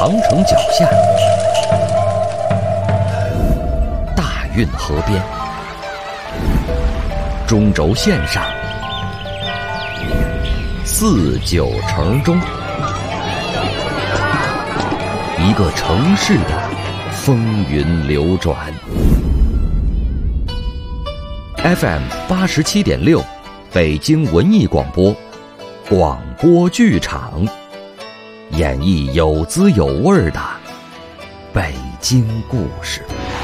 长城脚下，大运河边，中轴线上，四九城中，一个城市的风云流转。FM 87.6，北京文艺广播，广播剧场，演绎有滋有味的北京故事。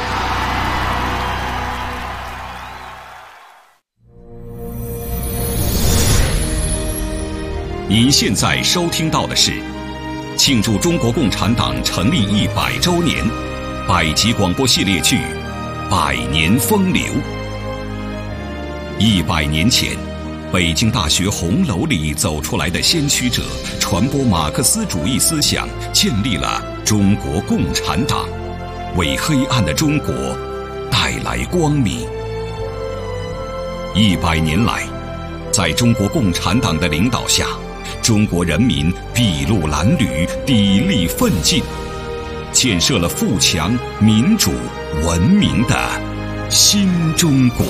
您现在收听到的是庆祝中国共产党成立100周年百集广播系列剧《百年风流》。100年前，北京大学红楼里走出来的先驱者，传播马克思主义思想，建立了中国共产党，为黑暗的中国带来光明。100年来，在中国共产党的领导下，中国人民筚路蓝缕，砥砺奋进，建设了富强、民主、文明的新中国。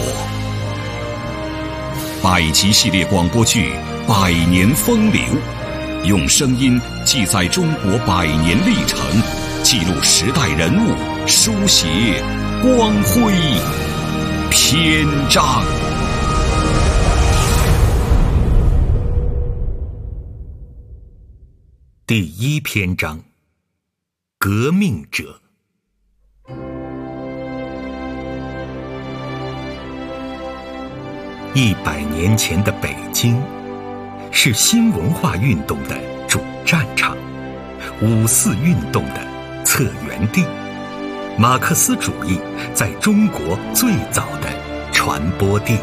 百集系列广播剧《百年风流》，用声音记载中国100年历程，记录时代人物，书写光辉篇章。 第1篇章：革命者。100年前的北京，是新文化运动的主战场，5四运动的策源地，马克思主义在中国最早的传播地。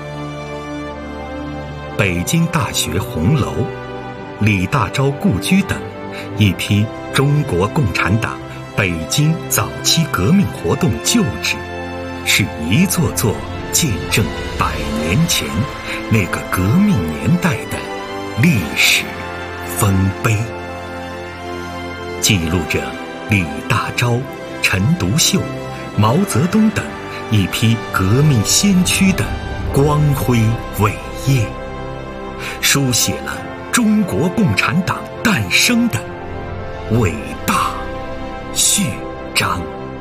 北京大学红楼、李大钊故居等一批中国共产党北京早期革命活动旧址，是一座座见证100年前那个革命年代的历史丰碑，记录着李大钊、陈独秀、毛泽东等一批革命先驱的光辉伟业，书写了中国共产党诞生的伟大序章。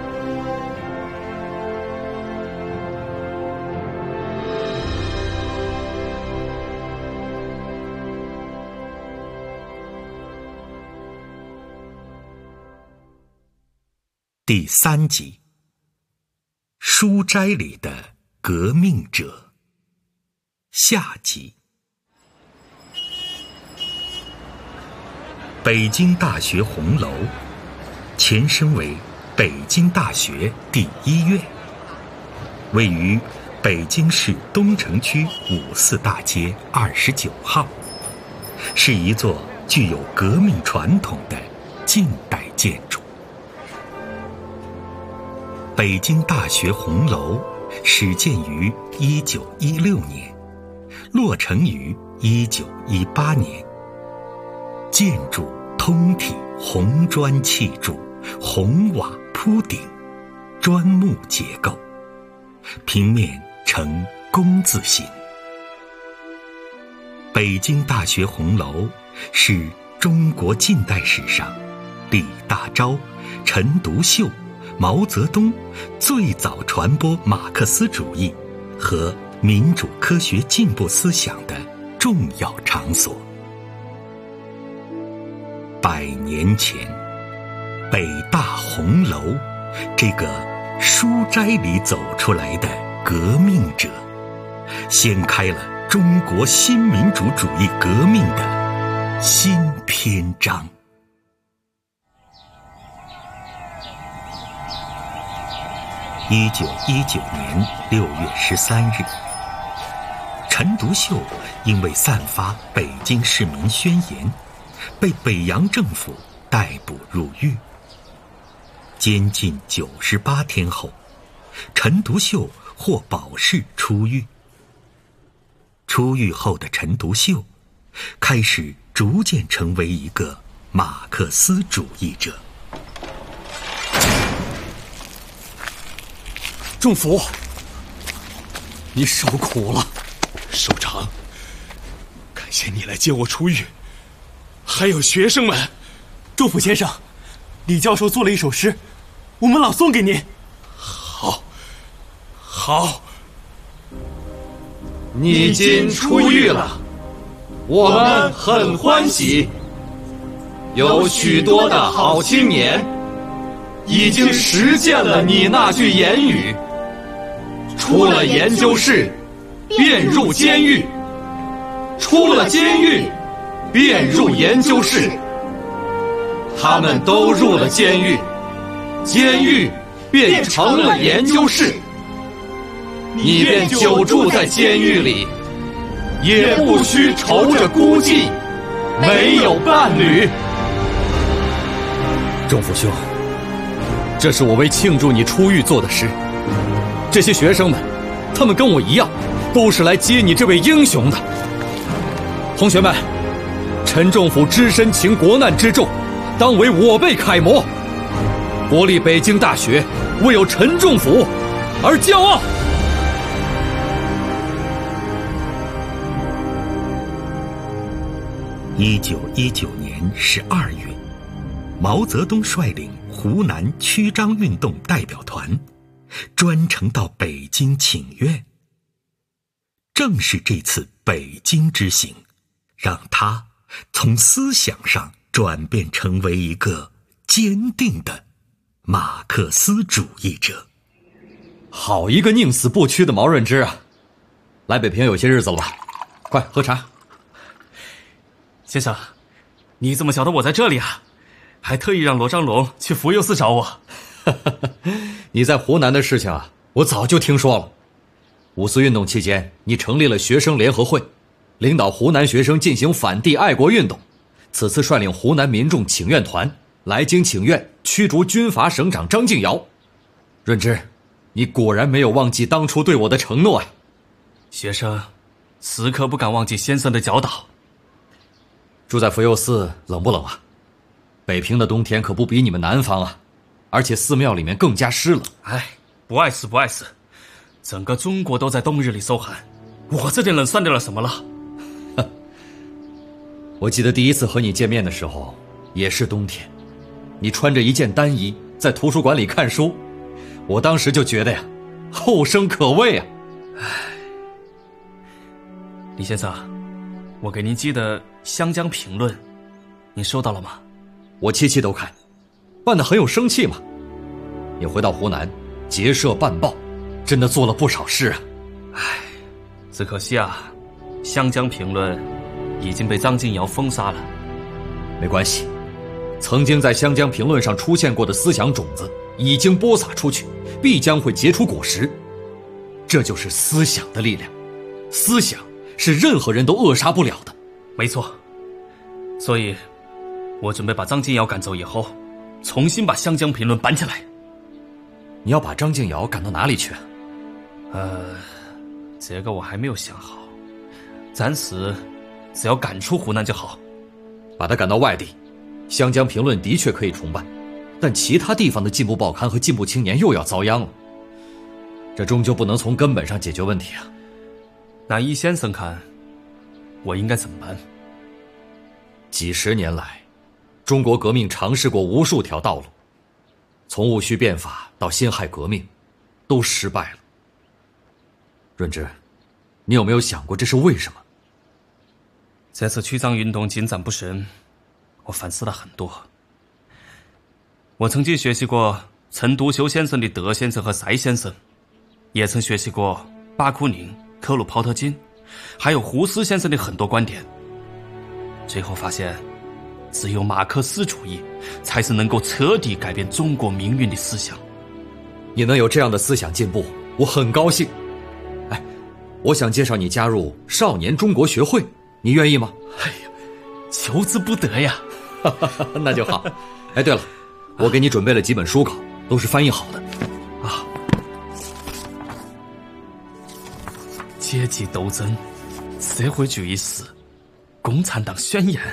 第3集：书斋里的革命者，下集。北京大学红楼前身为北京大学第1院，位于北京市东城区5四大街29号，是一座具有革命传统的近代建筑。北京大学红楼始建于1916年，落成于1918年。建筑通体红砖砌筑，红瓦铺顶，砖木结构，平面呈弓字形。北京大学红楼是中国近代史上李大钊、陈独秀、毛泽东最早传播马克思主义和民主科学进步思想的重要场所。100年前，北大红楼这个书斋里走出来的革命者，掀开了中国新民主主义革命的新篇章。1919年6月13日，陈独秀因为散发北京市民宣言，被北洋政府逮捕入狱。监禁98天后，陈独秀获保释出狱。出狱后的陈独秀开始逐渐成为一个马克思主义者。 仲甫，你受苦了。 首长，感谢你来接我出狱。还有学生们。 仲甫先生，李教授做了一首诗，我们朗诵给您。 好。 你今出狱了，我们很欢喜。有许多的好青年已经实践了你那句言语，出了研究室便入监狱，出了监狱便入研究室。他们都入了监狱，监狱便成了研究室，你便久住在监狱里，也不需愁着孤寂，没有伴侣。 仲甫兄，这是我为庆祝你出狱做的诗。这些学生们，他们跟我一样，都是来接你这位英雄的。同学们，陈仲甫只身擎国难之重，当为我辈楷模。国立北京大学为有陈仲甫而骄傲。 1919年12月，毛泽东率领湖南曲张运动代表团专程到北京请愿。正是这次北京之行，让他从思想上转变成为一个坚定的马克思主义者。 好一个宁死不屈的毛润之啊！来北平有些日子了吧？快喝茶。 先生，你怎么晓得我在这里啊？还特意让罗章龙去福佑寺找我。 你在湖南的事情啊，我早就听说了。五四运动期间，你成立了学生联合会，领导湖南学生进行反帝爱国运动。此次率领湖南民众请愿团来京请愿，驱逐军阀省长张敬尧。润之，你果然没有忘记当初对我的承诺啊！ 学生此刻不敢忘记先生的教导。 住在福佑寺冷不冷啊？北平的冬天可不比你们南方啊，而且寺庙里面更加湿冷。 哎，不碍事不碍事，整个中国都在冬日里受寒，我这点冷算得了什么了？ 我记得第一次和你见面的时候也是冬天，你穿着一件单衣在图书馆里看书，我当时就觉得呀，后生可畏啊。 李先生，我给您寄的《湘江评论》，您收到了吗？ 我期期都看，办得很有生气嘛。你回到湖南结社办报，真的做了不少事啊。 只可惜啊，《湘江评论》已经被张敬尧封杀了。 没关系，曾经在《湘江评论》上出现过的思想种子已经播撒出去，必将会结出果实。这就是思想的力量，思想是任何人都扼杀不了的。 没错，所以我准备把张敬尧赶走以后，重新把《湘江评论》搬起来。 你要把张敬尧赶到哪里去啊？ 这个我还没有想好，暂时只要赶出湖南就好。 把他赶到外地，《湘江评论》的确可以重办，但其他地方的进步报刊和进步青年又要遭殃了。这终究不能从根本上解决问题啊。 那依先生看，我应该怎么办？ 几十年来，中国革命尝试过无数条道路，从戊戌变法到辛亥革命，都失败了。润之，你有没有想过这是为什么？ 这次曲张运动进展不神，我反思了很多。我曾经学习过陈独秀先生的德先生和塞先生，也曾学习过巴库宁、克鲁泡特金，还有胡适先生的很多观点。最后发现，只有马克思主义才是能够彻底改变中国命运的思想。 你能有这样的思想进步，我很高兴。我想介绍你加入少年中国学会，你愿意吗？ 哎呀，求之不得呀！ 那就好。对了，我给你准备了几本书稿，都是翻译好的。 阶级斗争、社会主义史、共产党宣言。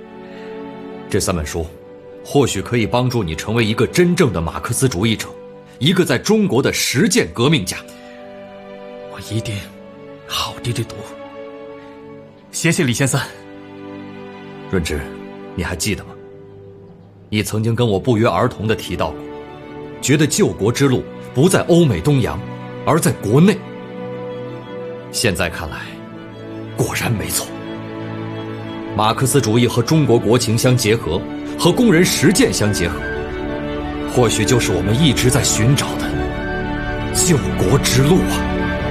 这3本书或许可以帮助你成为一个真正的马克思主义者， 一个在中国的实践革命家。 我一定好地地读。谢谢李先生。 润之，你还记得吗？你曾经跟我不约而同地提到过，觉得救国之路不在欧美东洋，而在国内。现在看来，果然没错。马克思主义和中国国情相结合，和工人实践相结合，或许就是我们一直在寻找的救国之路啊。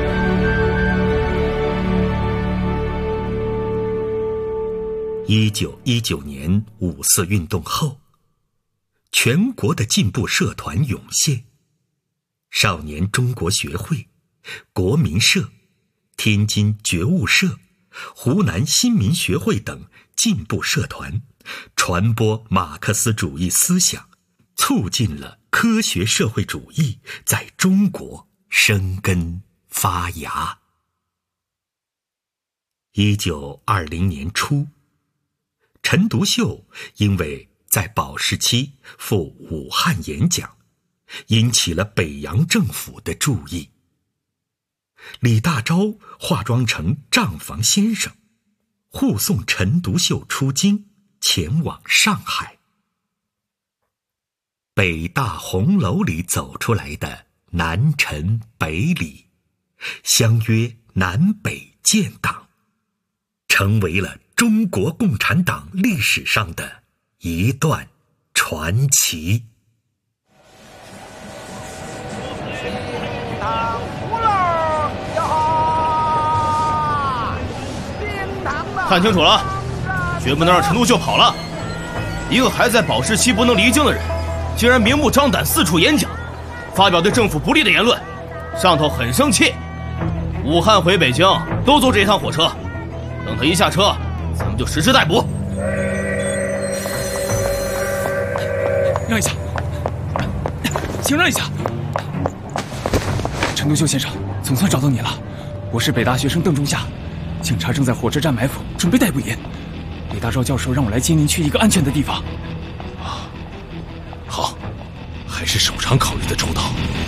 1919年5四运动后，全国的进步社团涌现，少年中国学会、国民社、天津觉悟社、湖南新民学会等进步社团传播马克思主义思想，促进了科学社会主义在中国生根发芽。1920年初，陈独秀因为在保时期赴武汉演讲，引起了北洋政府的注意。李大钊化妆成账房先生，护送陈独秀出京，前往上海。北大红楼里走出来的南陈北李，相约南北建党，成为了中国共产党历史上的一段传奇。 看清楚了，绝不能让陈独秀跑了。一个还在保时期不能离京的人，竟然明目张胆四处演讲，发表对政府不利的言论，上头很生气。武汉回北京都坐这一趟火车，等他一下车，咱们就实施逮捕。 让一下，请让一下。陈独秀先生，总算找到你了。我是北大学生邓仲夏，警察正在火车站埋伏，准备逮捕您。李大钊教授让我来接您去一个安全的地方。 啊，好，还是首长考虑的周到。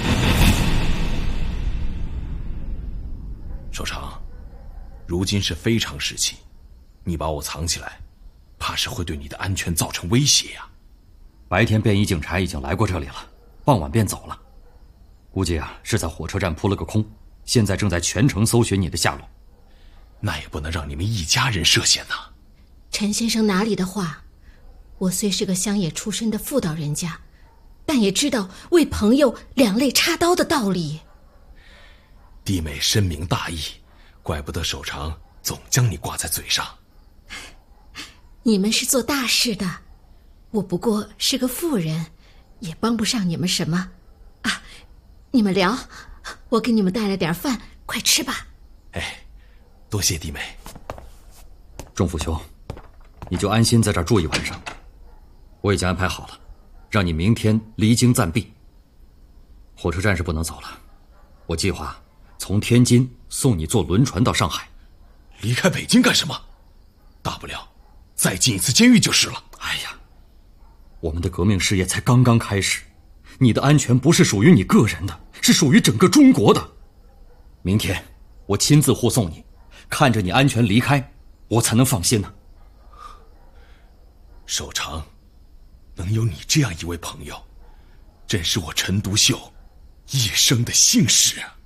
首长，如今是非常时期，你把我藏起来，怕是会对你的安全造成威胁呀。 白天便衣警察已经来过这里了，傍晚便走了，估计是在火车站扑了个空，现在正在全城搜寻你的下落。 那也不能让你们一家人涉险呐。 陈先生哪里的话，我虽是个乡野出身的妇道人家，但也知道为朋友两肋插刀的道理。 弟妹深明大义，怪不得首长总将你挂在嘴上。 你们是做大事的，我不过是个妇人，也帮不上你们什么啊。你们聊，我给你们带来点饭，快吃吧。 哎，多谢弟妹。 钟辅兄，你就安心在这儿住一晚上，我已经安排好了，让你明天离京暂避。火车站是不能走了，我计划从天津送你坐轮船到上海。 离开北京干什么？大不了再进一次监狱就是了。 哎呀，我们的革命事业才刚刚开始，你的安全不是属于你个人的，是属于整个中国的。明天我亲自护送你，看着你安全离开，我才能放心呢。 首长，能有你这样一位朋友，真是我陈独秀一生的幸事啊。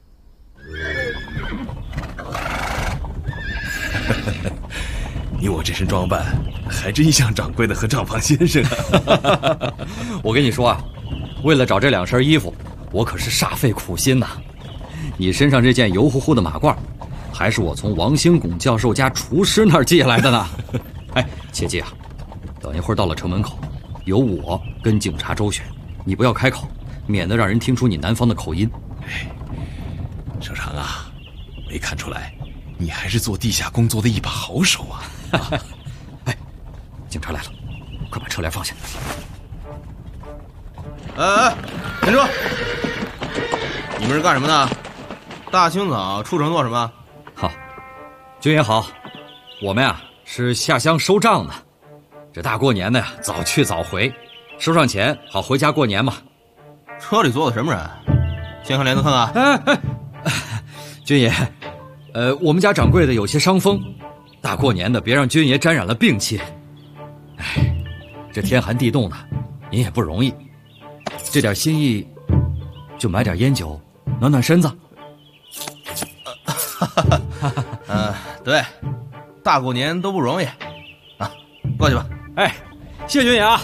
你我这身装扮还真像掌柜的和账房先生啊。 我跟你说啊，为了找这两身衣服，我可是煞费苦心呐。你身上这件油乎乎的马褂，还是我从王兴拱教授家厨师那儿借来的呢。哎，切记啊，等一会儿到了城门口，由我跟警察周旋，你不要开口，免得让人听出你南方的口音。 哎，首长啊，没看出来你还是做地下工作的一把好手啊。 哎，警察来了，快把车帘放下。 哎，停车！你们是干什么的？大清早出城做什么？ 好，军爷好，我们是下乡收账的。这大过年的早去早回，收上钱好回家过年嘛。 车里坐的什么人？先看帘子看看。 军爷，我们家掌柜的有些伤风，大过年的别让军爷沾染了病气。这天寒地冻的，您也不容易，这点心意，就买点烟酒，暖暖身子。 对，大过年都不容易啊，过去吧。 谢军爷啊。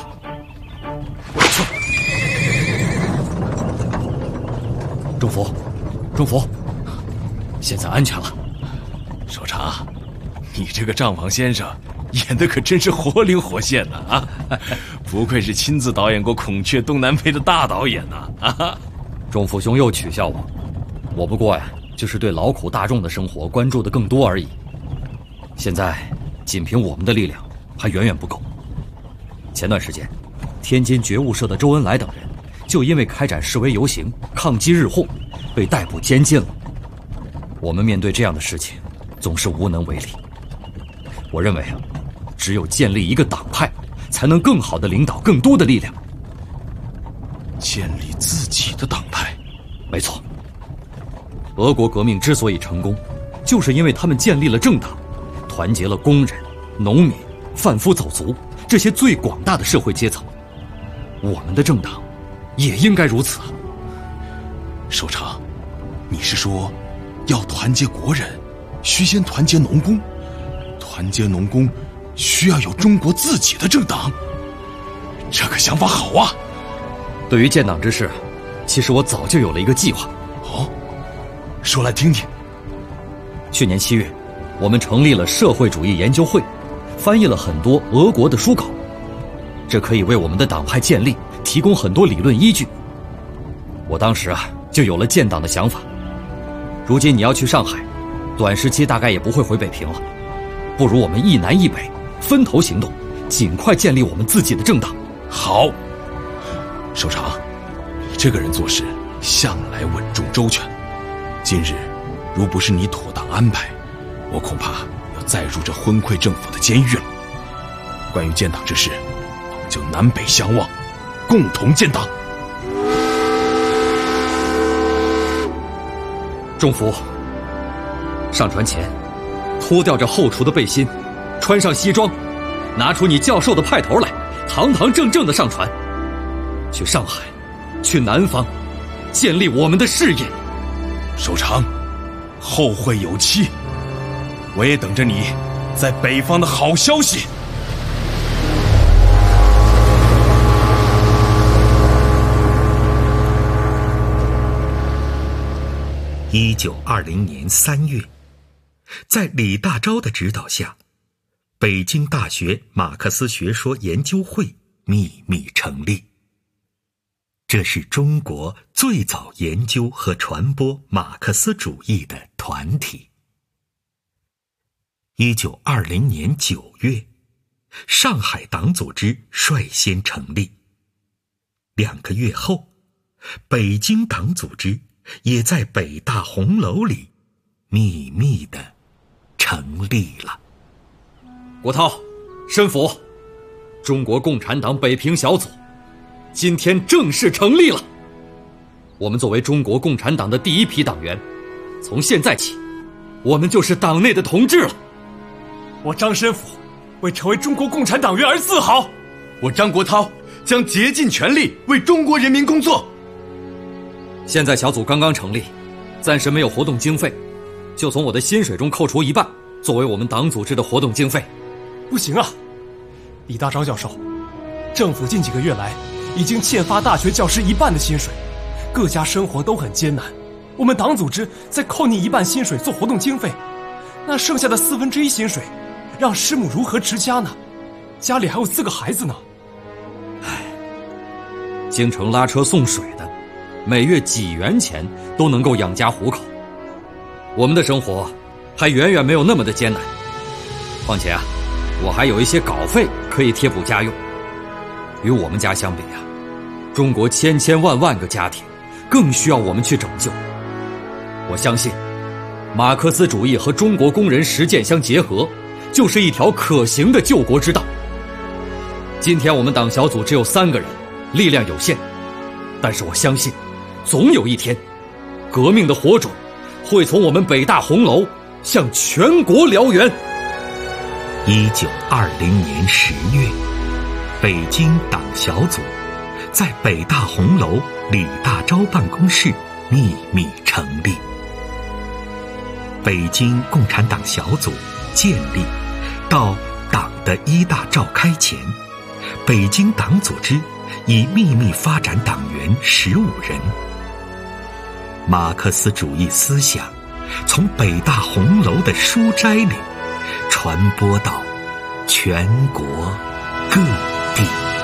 中福，现在安全了。 首长，你这个账房先生演的可真是活灵活现的啊！不愧是亲自导演过《孔雀东南飞》的大导演呐！ 钟福兄又取笑我不过呀，就是对劳苦大众的生活关注的更多而已。现在仅凭我们的力量还远远不够。前段时间，天津觉悟社的周恩来等人就因为开展示威游行抗击日货，被逮捕监禁了。我们面对这样的事情总是无能为力。我认为只有建立一个党派，才能更好地领导更多的力量。 建立自己的党派？ 没错，俄国革命之所以成功，就是因为他们建立了政党，团结了工人、农民、贩夫走卒这些最广大的社会阶层。我们的政党也应该如此。 首长，你是说要团结国人，需先团结农工，团结农工需要有中国自己的政党？这个想法好啊！ 对于建党之事，其实我早就有了一个计划。 说来听听。 去年7月，我们成立了社会主义研究会，翻译了很多俄国的书稿，这可以为我们的党派建立提供很多理论依据。我当时就有了建党的想法。如今你要去上海，短时期大概也不会回北平了，不如我们一南一北分头行动，尽快建立我们自己的政党。 好，首长，你这个人做事向来稳重周全，今日如不是你妥当安排，我恐怕要再入这昏聩政府的监狱了。关于建党之事，我们就南北相望，共同建党。 钟福，上船前脱掉这厚厨的背心，穿上西装，拿出你教授的派头来，堂堂正正的上船，去上海，去南方，建立我们的事业。 首长，后会有期，我也等着你在北方的好消息。 1920年3月，在李大钊的指导下，北京大学马克思学说研究会秘密成立。这是中国最早研究和传播马克思主义的团体。1920年9月，上海党组织率先成立。2个月后，北京党组织也在北大红楼里秘密地成立了。 国焘、申府，中国共产党北平小组今天正式成立了。我们作为中国共产党的第一批党员，从现在起，我们就是党内的同志了。 我张申府为成为中国共产党员而自豪。 我张国焘将竭尽全力为中国人民工作。 现在小组刚刚成立，暂时没有活动经费，就从我的薪水中扣除1半，作为我们党组织的活动经费。 不行啊，李大钊教授，政府近几个月来已经欠发大学教师1半的薪水，各家生活都很艰难，我们党组织再扣你1半薪水做活动经费，那剩下的1/4薪水让师母如何持家呢？家里还有4个孩子呢。 京城拉车送水的，每月几元钱都能够养家糊口，我们的生活还远远没有那么的艰难。况且我还有一些稿费可以贴补家用。与我们家相比中国千千万万个家庭更需要我们去拯救。我相信马克思主义和中国工人实践相结合，就是一条可行的救国之道。今天我们党小组只有3个人，力量有限， 但是我相信，总有一天，革命的火种会从我们北大红楼向全国燎原。 1920年10月，北京党小组在北大红楼李大钊办公室秘密成立。北京共产党小组建立到党的一大召开前，北京党组织已秘密发展党员15人。马克思主义思想从北大红楼的书斋里传播到全国各地。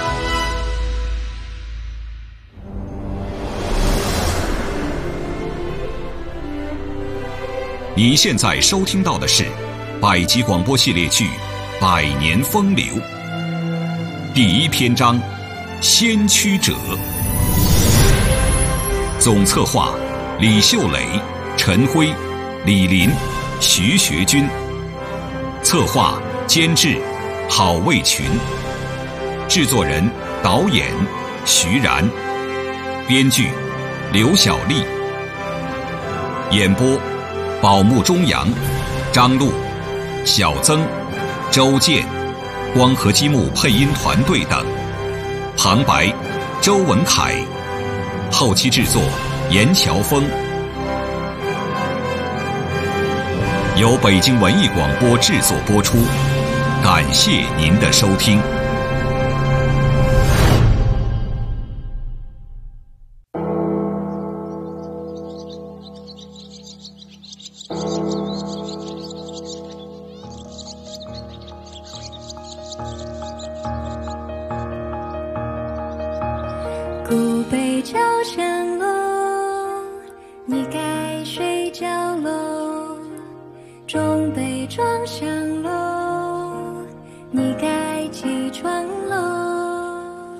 你现在收听到的是百集广播系列剧《百年风流》第1篇章《先驱者》，总策划李秀磊、陈辉、李林、徐学军，策划监制郝卫群，制作人导演徐然，编剧刘小丽，演播宝木中阳、张璐、小曾、周健，光合积木配音团队等，旁白周文凯，后期制作严乔峰，由北京文艺广播制作播出，感谢您的收听。 古北朝山楼，你该睡觉喽。中北庄上楼，你该起床喽。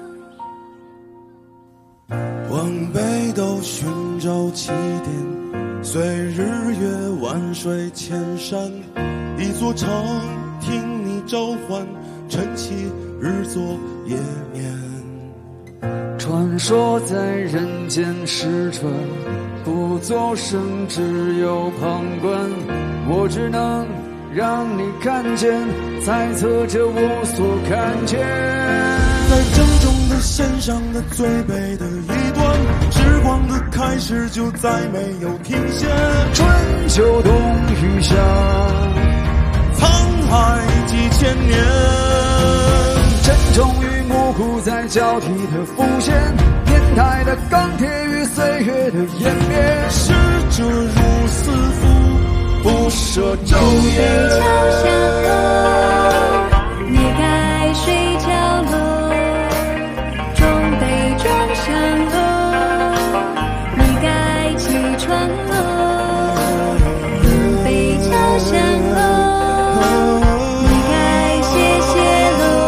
往北斗寻找起点，随日月万水千山。一座城听你召唤，晨起日作夜眠。 传说在人间失传，不作声，只有旁观。我只能让你看见，猜测着我所看见。 在正中的线上的最北的一端，时光的开始就再没有停歇。 春秋冬雨夏， 沧海几千年。 沉重与模糊在交替的浮现，年代的钢铁与岁月的湮灭。 逝者如斯夫，不舍昼夜。 桥下楼，你该睡觉喽。中北庄上楼，你该起床喽。古北桥上楼，你该歇歇喽。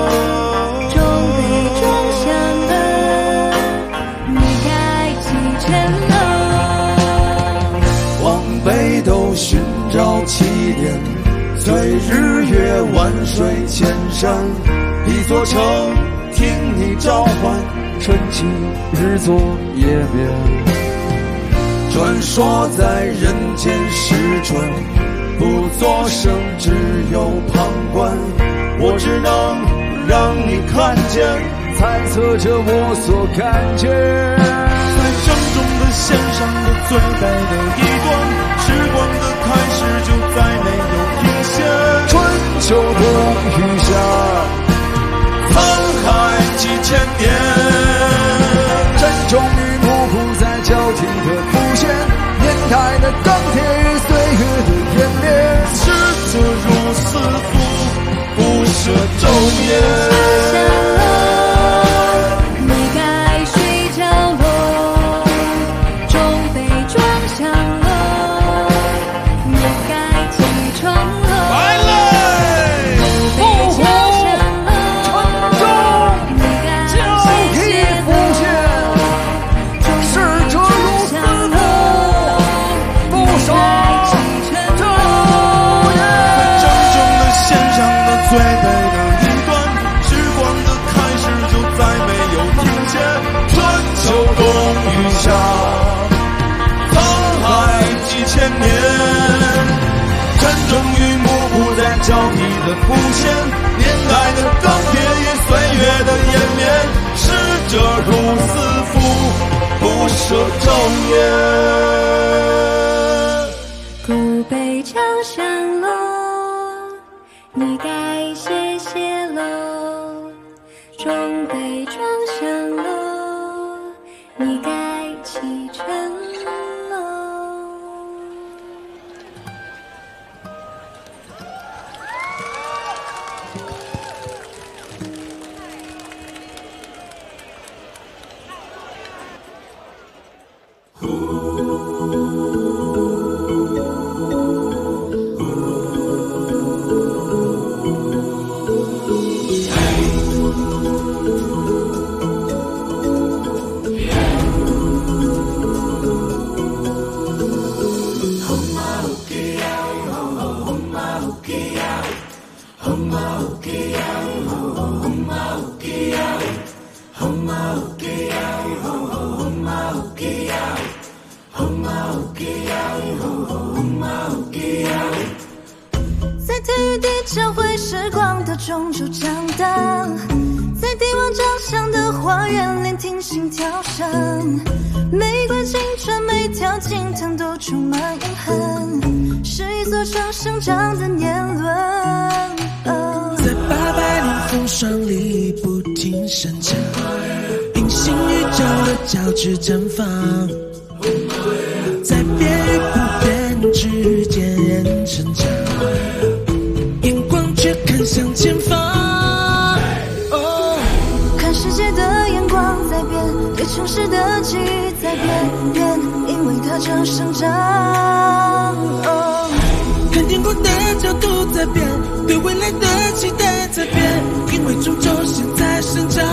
都寻找起点，随日月万水千山。一座城听你召唤， 春起日作夜眠。 传说在人间失传，不作声，只有旁观。我只能让你看见， 猜测着我所看见。 在正中的线上的最北的一端，时光的开始就再没有停歇。 春秋冬雨夏， 沧海几千年。 沉重与模糊在交替的浮现，年代的钢铁与岁月的湮灭。 逝者如斯夫，不舍昼夜。 说的浮现，年代的更迭与岁月的延绵，逝者如斯夫，不舍昼夜。 古北江山落，你该谢谢喽。中北庄乡落，你该启程喽。在体育地教会时光的中州长大，在帝王长相的花园聆听心跳声，每段青春每条金藤都充满印痕，是一座城生长的年轮。 在800年风霜里不停生长，平行宇宙的交织绽放，在变与不变之间人成长，眼光却看向前方。 看世界的眼光在变，对城市的记忆在变，因为它正生长。 看天空的角度在变，对未来的期待在变，因为终究现在生长。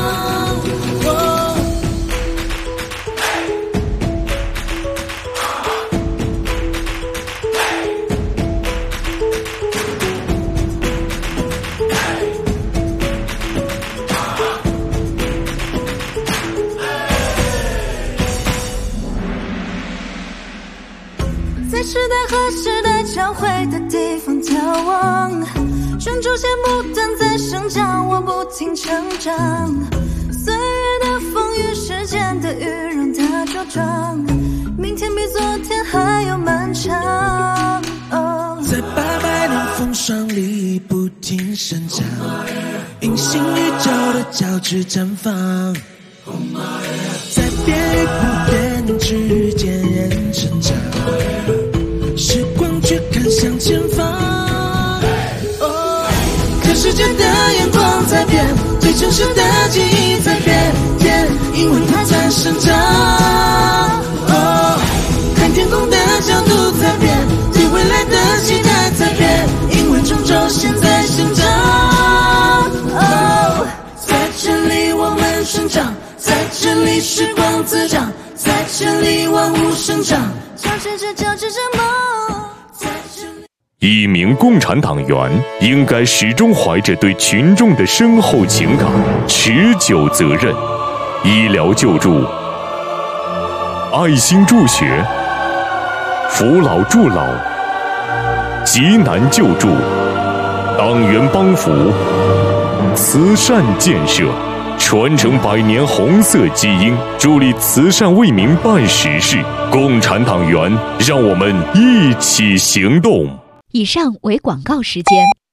在时代和时代交汇的地方眺望，专注线不断在生长，我不停成长。岁月的风雨，时间的雨，让它茁壮，明天比昨天还要漫长。 在800年风霜里不停生长，平行宇宙的交织绽放，在变与不变之间人成长，时光却看向前方。看世界的眼光在变，对城市的记忆在变，因为它在生长。看天空的角度在变，对未来的期待在变，因为终究现在生长。在这里我们生长，在这里时光滋长，在这里万物生长，交织着梦。 一名共产党员应该始终怀着对群众的深厚情感、持久责任。医疗救助、爱心助学、扶老助老、急难救助、党员帮扶、慈善建设，传承100年红色基因，助力慈善为民办实事。共产党员，让我们一起行动。 以上为广告时间。